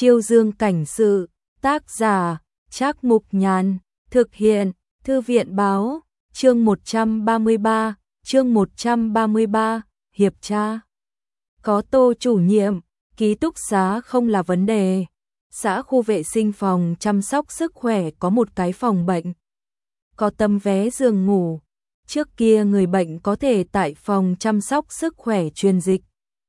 Chiêu Dương cảnh sự, tác giả, Trác Mục Nhàn, thực hiện, Thư viện báo, chương 133, hiệp tra. Có Tô chủ nhiệm, ký túc xá không là vấn đề. Xã khu vệ sinh phòng chăm sóc sức khỏe có một cái phòng bệnh. Có tấm vé giường ngủ. Trước kia người bệnh có thể tại phòng chăm sóc sức khỏe truyền dịch.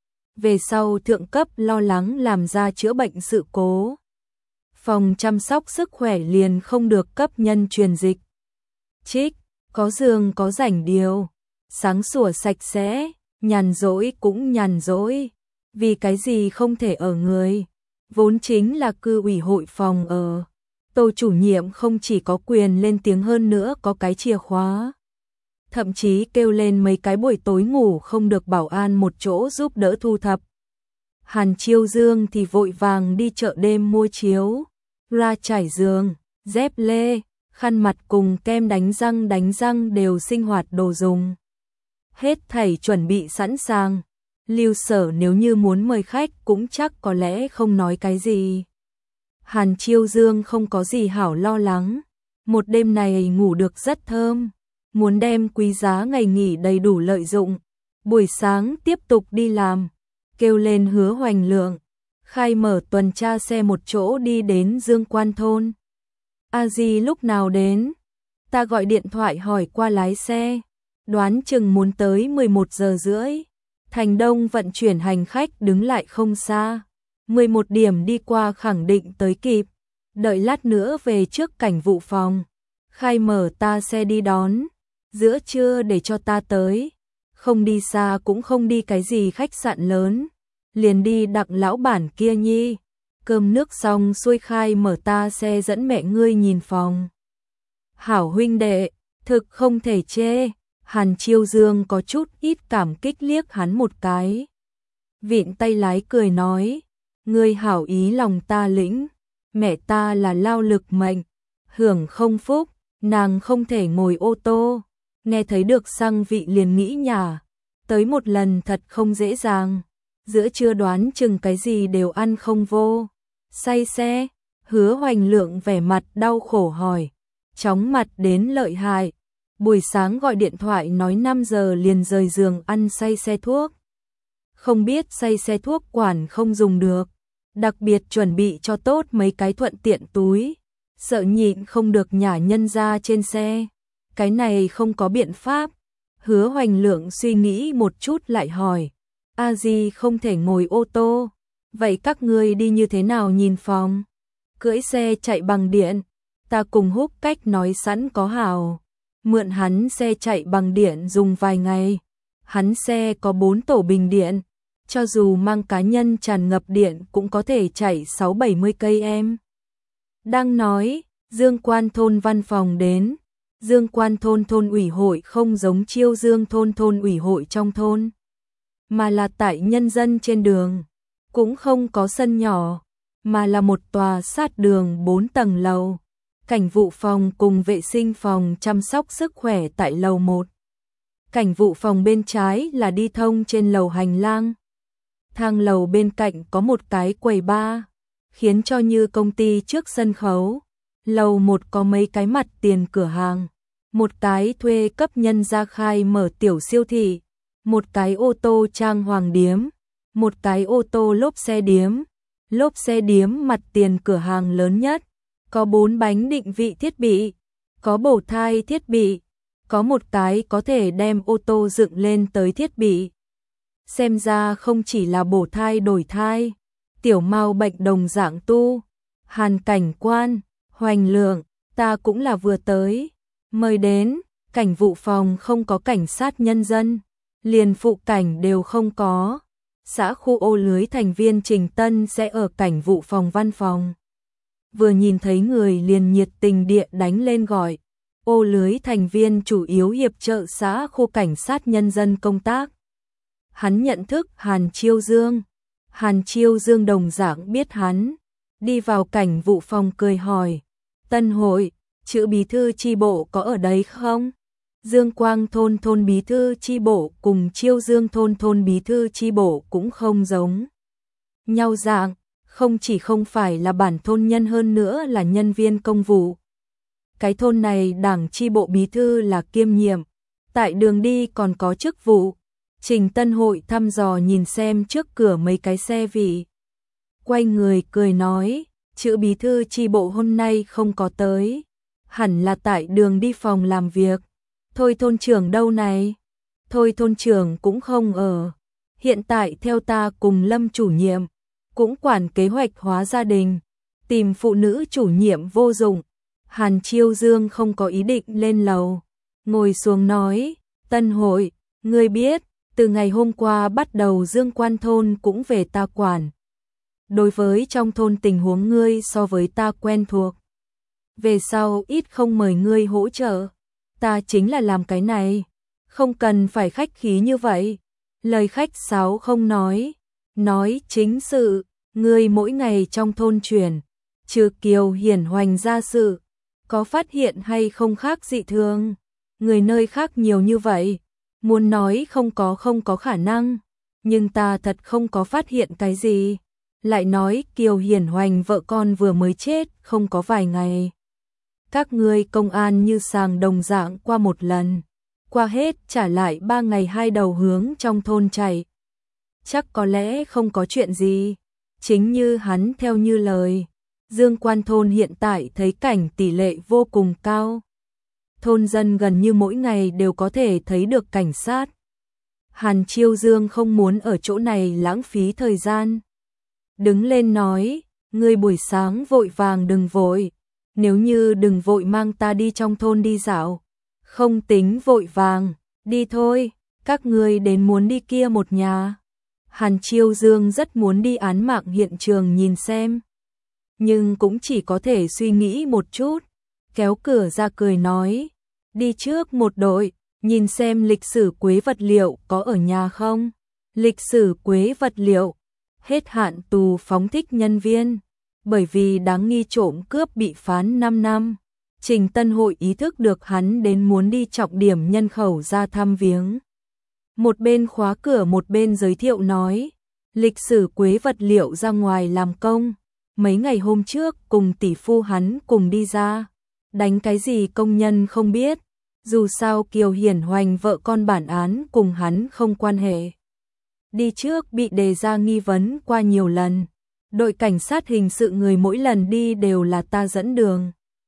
Về sau thượng cấp lo lắng làm ra chữa bệnh sự cố. Phòng chăm sóc sức khỏe liền không được cấp nhân truyền dịch. Trích, có giường có rảnh điều. Sáng sủa sạch sẽ, nhàn rỗi cũng nhàn rỗi. Vì cái gì không thể ở người. Vốn chính là cư ủy hội phòng ở. Tô chủ nhiệm không chỉ có quyền lên tiếng hơn nữa có cái chìa khóa. Thậm chí kêu lên mấy cái buổi tối ngủ không được bảo an một chỗ giúp đỡ thu thập. Hàn Chiêu Dương thì vội vàng đi chợ đêm mua chiếu, ra trải giường, dép lê, khăn mặt cùng kem đánh răng đều sinh hoạt đồ dùng. Hết thảy chuẩn bị sẵn sàng. Lưu Sở nếu như muốn mời khách cũng chắc có lẽ không nói cái gì. Hàn Chiêu Dương không có gì hảo lo lắng. Một đêm này ngủ được rất thơm. Muốn đem quý giá ngày nghỉ đầy đủ lợi dụng. Buổi sáng tiếp tục đi làm. Kêu lên Hứa Hoành Lượng. Khai mở tuần tra xe một chỗ đi đến Dương Quan thôn. A Di lúc nào đến? Ta gọi điện thoại hỏi qua lái xe. Đoán chừng muốn tới 11 giờ rưỡi. Thành Đông vận chuyển hành khách đứng lại không xa. 11 điểm đi qua khẳng định tới kịp. Đợi lát nữa về trước cảnh vụ phòng. Khai mở ta xe đi đón. Giữa trưa để cho ta tới. Không đi xa cũng không đi cái gì khách sạn lớn. Liền đi Đặng lão bản kia nhi. Cơm nước xong xuôi khai mở ta xe dẫn mẹ ngươi nhìn phòng. Hảo huynh đệ, thực không thể chê. Hàn Chiêu Dương có chút ít cảm kích liếc hắn một cái. Vịn tay lái cười nói. Ngươi hảo ý lòng ta lĩnh. Mẹ ta là lao lực mệnh. Hưởng không phúc. Nàng không thể ngồi ô tô. Nghe thấy được xăng vị liền nghĩ nhả. Tới một lần thật không dễ dàng. Giữa trưa đoán chừng cái gì đều ăn không vô. Say xe. Hứa Hoành Lượng vẻ mặt đau khổ hỏi. Chóng mặt đến lợi hại. Buổi sáng gọi điện thoại nói 5 giờ liền rời giường ăn say xe thuốc. Không biết say xe thuốc quản không dùng được. Đặc biệt chuẩn bị cho tốt mấy cái thuận tiện túi. Sợ nhịn không được nhả nhân ra trên xe. Cái này không có biện pháp. Hứa Hoành Lượng suy nghĩ một chút lại hỏi. A Di không thể ngồi ô tô. Vậy các ngươi đi như thế nào nhìn phòng? Cưỡi xe chạy bằng điện. Ta cùng Húc Cách nói sẵn có hảo. Mượn hắn xe chạy bằng điện dùng vài ngày. Hắn xe có 4 tổ bình điện. Cho dù mang cá nhân tràn ngập điện cũng có thể chạy 6-70 cây em. Đang nói, Dương Quan thôn văn phòng đến. Dương Quan thôn thôn ủy hội không giống Chiêu Dương thôn thôn ủy hội trong thôn. Mà là tại nhân dân trên đường. Cũng không có sân nhỏ. Mà là một tòa sát đường 4 tầng lầu. Cảnh vụ phòng cùng vệ sinh phòng chăm sóc sức khỏe tại lầu 1. Cảnh vụ phòng bên trái là đi thông trên lầu hành lang. Thang lầu bên cạnh có một cái quầy bar, khiến cho như công ty trước sân khấu. Lầu 1 có mấy cái mặt tiền cửa hàng. Một cái thuê cấp nhân ra khai mở tiểu siêu thị. Một cái ô tô trang hoàng điếm. Một cái ô tô lốp xe điếm. Lốp xe điếm mặt tiền cửa hàng lớn nhất. Có 4 bánh định vị thiết bị, có bổ thai thiết bị, có một cái có thể đem ô tô dựng lên tới thiết bị. Xem ra không chỉ là bổ thai đổi thai, tiểu mau bệnh đồng dạng tu. Hàn Cảnh Quan, Hoành Lượng, ta cũng là vừa tới. Mời đến, cảnh vụ phòng không có cảnh sát nhân dân, liền phụ cảnh đều không có. Xã khu ô lưới thành viên Trình Tân sẽ ở cảnh vụ phòng văn phòng. Vừa nhìn thấy người liền nhiệt tình địa đánh lên gọi. Ô lưới thành viên chủ yếu hiệp trợ xã khu cảnh sát nhân dân công tác. Hắn nhận thức Hàn Chiêu Dương. Hàn Chiêu Dương đồng dạng biết hắn. Đi vào cảnh vụ phòng cười hỏi. Tân hội, chữ bí thư chi bộ có ở đấy không? Dương Quang thôn thôn bí thư chi bộ cùng Chiêu Dương thôn thôn bí thư chi bộ cũng không giống nhau dạng. không chỉ không phải là bản thôn nhân hơn nữa là nhân viên công vụ. Cái thôn này đảng chi bộ bí thư là kiêm nhiệm, tại đường đi còn có chức vụ. Trình Tân Hội thăm dò nhìn xem trước cửa mấy cái xe vị. Quay người cười nói, chữ bí thư chi bộ hôm nay không có tới. Hẳn là tại đường đi phòng làm việc. Thôi thôn trưởng đâu này? Thôi thôn trưởng cũng không ở. Hiện tại theo ta cùng Lâm chủ nhiệm, cũng quản kế hoạch hóa gia đình. Tìm phụ nữ chủ nhiệm vô dụng. Hàn Chiêu Dương không có ý định lên lầu. Ngồi xuống nói, Tân Hội, ngươi biết, từ ngày hôm qua bắt đầu Dương Quan thôn cũng về ta quản. Đối với trong thôn tình huống ngươi so với ta quen thuộc. Về sau ít không mời ngươi hỗ trợ. Ta chính là làm cái này. Không cần phải khách khí như vậy. Lời khách sáo không nói chính sự. Ngươi mỗi ngày trong thôn chuyển, trừ Kiều Hiển Hoành ra sự, có phát hiện hay không khác dị thường? Người nơi khác nhiều như vậy, muốn nói không có khả năng, nhưng ta thật không có phát hiện cái gì. Lại nói Kiều Hiển Hoành vợ con vừa mới chết không có vài ngày. Các ngươi công an như sàng đồng dạng qua một lần, qua hết trả lại 3 ngày 2 đầu hướng trong thôn chạy. Chắc có lẽ không có chuyện gì. Chính như hắn theo như lời, Dương Quan thôn hiện tại thấy cảnh tỷ lệ vô cùng cao. Thôn dân gần như mỗi ngày đều có thể thấy được cảnh sát. Hàn Chiêu Dương không muốn ở chỗ này lãng phí thời gian. Đứng lên nói, ngươi buổi sáng vội vàng đừng vội. Nếu như đừng vội mang ta đi trong thôn đi dạo. Không tính vội vàng, đi thôi, các ngươi đến muốn đi kia một nhà. Hàn Chiêu Dương rất muốn đi án mạng hiện trường nhìn xem. Nhưng cũng chỉ có thể suy nghĩ một chút. Kéo cửa ra cười nói. Đi trước một đội, nhìn xem lịch sử quế vật liệu có ở nhà không. Lịch sử quế vật liệu. Hết hạn tù phóng thích nhân viên. Bởi vì đáng nghi trộm cướp bị phán 5 năm. Trình Tân Hội ý thức được hắn đến muốn đi trọng điểm nhân khẩu ra thăm viếng. Một bên khóa cửa một bên giới thiệu nói, lịch sử quế vật liệu ra ngoài làm công, mấy ngày hôm trước cùng tỷ phu hắn cùng đi ra, đánh cái gì công nhân không biết, dù sao Kiều Hiển Hoành vợ con bản án cùng hắn không quan hệ. Đi trước bị đề ra nghi vấn qua nhiều lần, đội cảnh sát hình sự người mỗi lần đi đều là ta dẫn đường.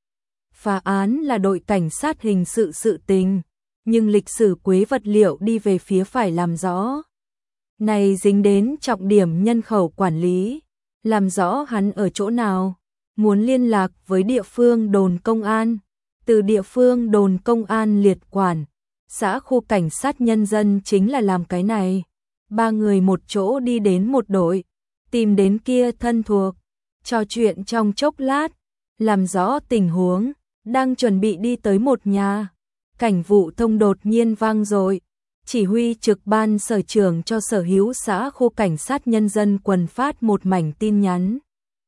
Phá án là đội cảnh sát hình sự sự tình. Nhưng lịch sử quế vật liệu đi về phía phải làm rõ. Này dính đến trọng điểm nhân khẩu quản lý, làm rõ hắn ở chỗ nào, muốn liên lạc với địa phương đồn công an, từ địa phương đồn công an liệt quản, xã khu cảnh sát nhân dân chính là làm cái này. 3 người một chỗ đi đến một đội, tìm đến kia thân thuộc, trò chuyện trong chốc lát, làm rõ tình huống, đang chuẩn bị đi tới một nhà. Cảnh vụ thông đột nhiên vang dội, chỉ huy trực ban sở trưởng cho sở hữu xã khu cảnh sát nhân dân quần phát một mảnh tin nhắn.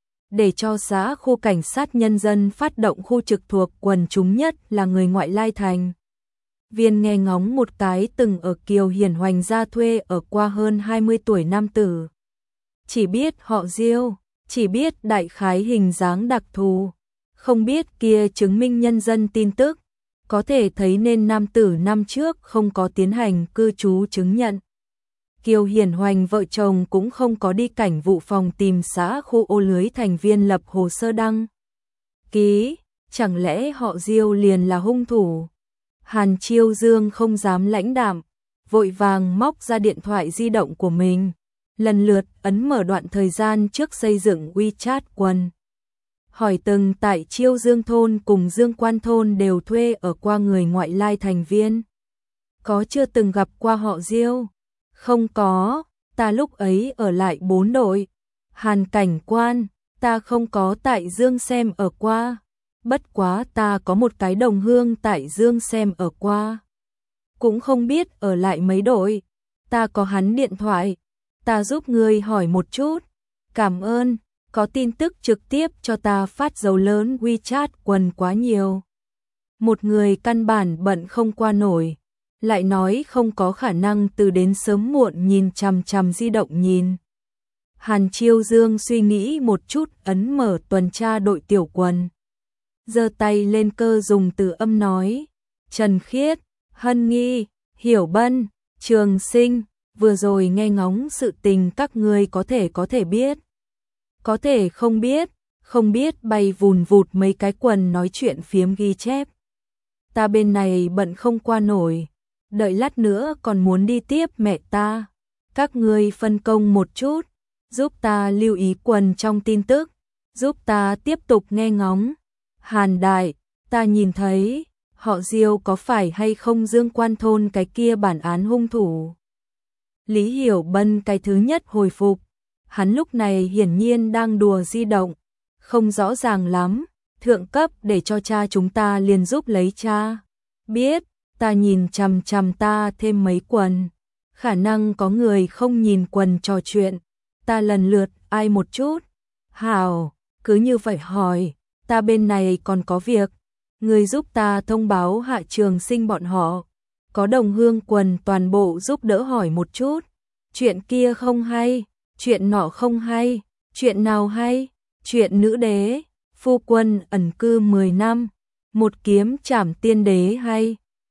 Để cho xã khu cảnh sát nhân dân phát động khu trực thuộc quần chúng nhất là người ngoại lai thành. Viên nghe ngóng một cái từng ở Kiều Hiển Hoành gia thuê ở qua hơn 20 tuổi nam tử. Chỉ biết họ Diêu, chỉ biết đại khái hình dáng đặc thù, không biết kia chứng minh nhân dân tin tức. Có thể thấy nên nam tử năm trước không có tiến hành cư trú chứng nhận. Kiều Hiển Hoành vợ chồng cũng không có đi cảnh vụ phòng tìm xã khu ô lưới thành viên lập hồ sơ đăng ký, chẳng lẽ họ Diêu liền là hung thủ? Hàn Chiêu Dương không dám lãnh đạm, vội vàng móc ra điện thoại di động của mình, lần lượt ấn mở đoạn thời gian trước xây dựng WeChat quần. Hỏi từng tại Chiêu Dương thôn cùng Dương Quan thôn đều thuê ở qua người ngoại lai thành viên. Có chưa từng gặp qua họ Diêu? Không có, ta lúc ấy ở lại 4 đội. Hàn cảnh quan, ta không có tại Dương xem ở qua. Bất quá ta có một cái đồng hương tại Dương xem ở qua. Cũng không biết ở lại mấy đội. Ta có hắn điện thoại. Ta giúp ngươi hỏi một chút. Cảm ơn. Có tin tức trực tiếp cho ta phát dấu lớn WeChat quần quá nhiều. Một người căn bản bận không qua nổi, lại nói không có khả năng từ đến sớm muộn nhìn chằm chằm di động nhìn. Hàn Chiêu Dương suy nghĩ một chút, ấn mở tuần tra đội tiểu quần. Giơ tay lên cơ dùng từ âm nói, Trần Khiết, Hân Nghi, Hiểu Bân, Trường Sinh, vừa rồi nghe ngóng sự tình các ngươi có thể biết. Có thể không biết bay vùn vụt mấy cái quần nói chuyện phiếm ghi chép. Ta bên này bận không qua nổi, đợi lát nữa còn muốn đi tiếp mẹ ta. Các ngươi phân công một chút, giúp ta lưu ý quần trong tin tức, giúp ta tiếp tục nghe ngóng. Hàn đại, ta nhìn thấy, họ Diêu có phải hay không Dương Quan thôn cái kia bản án hung thủ? Lý Hiểu Bân cái thứ nhất hồi phục, hắn lúc này hiển nhiên đang đùa di động, không rõ ràng lắm, thượng cấp để cho cha chúng ta liền giúp lấy cha. Biết, ta nhìn chằm chằm ta thêm mấy quần, khả năng có người không nhìn quần trò chuyện, ta lần lượt ai một chút. Hảo, cứ như vậy hỏi, ta bên này còn có việc, người giúp ta thông báo Hạ Trường Sinh bọn họ. Có đồng hương quần toàn bộ giúp đỡ hỏi một chút. Chuyện kia không hay, chuyện nọ không hay, chuyện nào hay? Chuyện nữ đế, phu quân ẩn cư 10 năm, một kiếm trảm tiên đế hay?